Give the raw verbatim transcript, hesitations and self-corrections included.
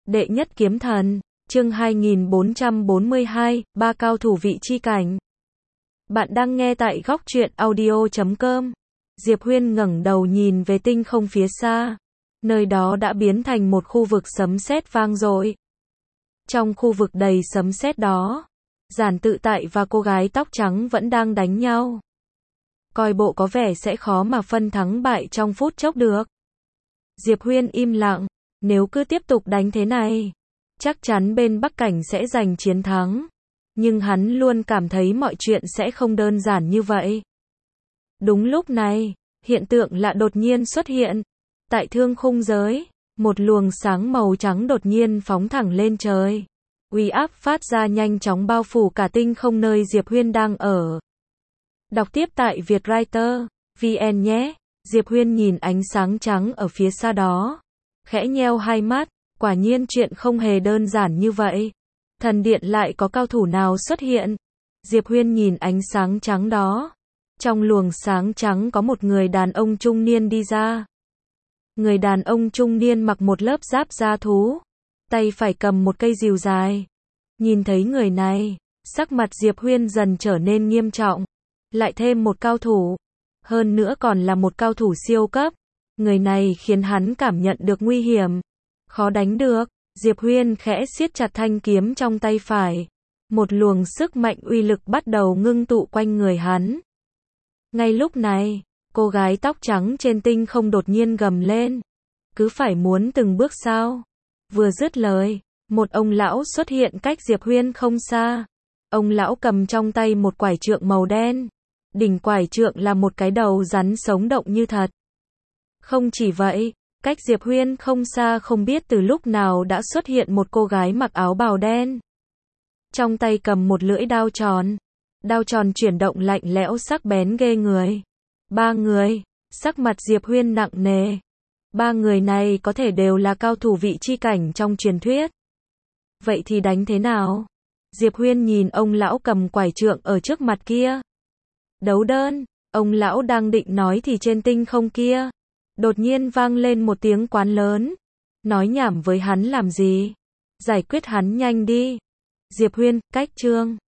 Đệ nhất kiếm thần, chương hai nghìn bốn trăm bốn mươi hai, ba cao thủ vị chi cảnh. Bạn đang nghe tại góc truyện audio chấm com. Diệp Huyên ngẩng đầu nhìn về tinh không phía xa. Nơi đó đã biến thành một khu vực sấm sét vang dội. Trong khu vực đầy sấm sét đó, Giản Tự Tại và cô gái tóc trắng vẫn đang đánh nhau. Coi bộ có vẻ sẽ khó mà phân thắng bại trong phút chốc được. Diệp Huyên im lặng, nếu cứ tiếp tục đánh thế này, chắc chắn bên Bắc Cảnh sẽ giành chiến thắng. Nhưng hắn luôn cảm thấy mọi chuyện sẽ không đơn giản như vậy. Đúng lúc này, hiện tượng lạ đột nhiên xuất hiện. Tại thương khung giới, một luồng sáng màu trắng đột nhiên phóng thẳng lên trời. Uy áp phát ra nhanh chóng bao phủ cả tinh không nơi Diệp Huyên đang ở. Đọc tiếp tại Vietwriter chấm vn nhé. Diệp Huyên nhìn ánh sáng trắng ở phía xa đó, khẽ nheo hai mắt, quả nhiên chuyện không hề đơn giản như vậy. Thần điện lại có cao thủ nào xuất hiện? Diệp Huyên nhìn ánh sáng trắng đó. Trong luồng sáng trắng có một người đàn ông trung niên đi ra. Người đàn ông trung niên mặc một lớp giáp da thú, tay phải cầm một cây rìu dài. Nhìn thấy người này, sắc mặt Diệp Huyên dần trở nên nghiêm trọng. Lại thêm một cao thủ, hơn nữa còn là một cao thủ siêu cấp. Người này khiến hắn cảm nhận được nguy hiểm, khó đánh được. Diệp Huyên khẽ siết chặt thanh kiếm trong tay phải. Một luồng sức mạnh uy lực bắt đầu ngưng tụ quanh người hắn. Ngay lúc này, cô gái tóc trắng trên tinh không đột nhiên gầm lên. Cứ phải muốn từng bước sao? Vừa dứt lời, một ông lão xuất hiện cách Diệp Huyên không xa. Ông lão cầm trong tay một quải trượng màu đen. Đỉnh quải trượng là một cái đầu rắn sống động như thật. Không chỉ vậy, cách Diệp Huyên không xa không biết từ lúc nào đã xuất hiện một cô gái mặc áo bào đen. Trong tay cầm một lưỡi đao tròn. Đao tròn chuyển động lạnh lẽo sắc bén ghê người. Ba người, sắc mặt Diệp Huyên nặng nề. Ba người này có thể đều là cao thủ vị chi cảnh trong truyền thuyết. Vậy thì đánh thế nào? Diệp Huyên nhìn ông lão cầm quải trượng ở trước mặt kia. Đấu đơn, ông lão đang định nói thì trên tinh không kia, đột nhiên vang lên một tiếng quán lớn. Nói nhảm với hắn làm gì? Giải quyết hắn nhanh đi. Diệp Huyên, cách chương.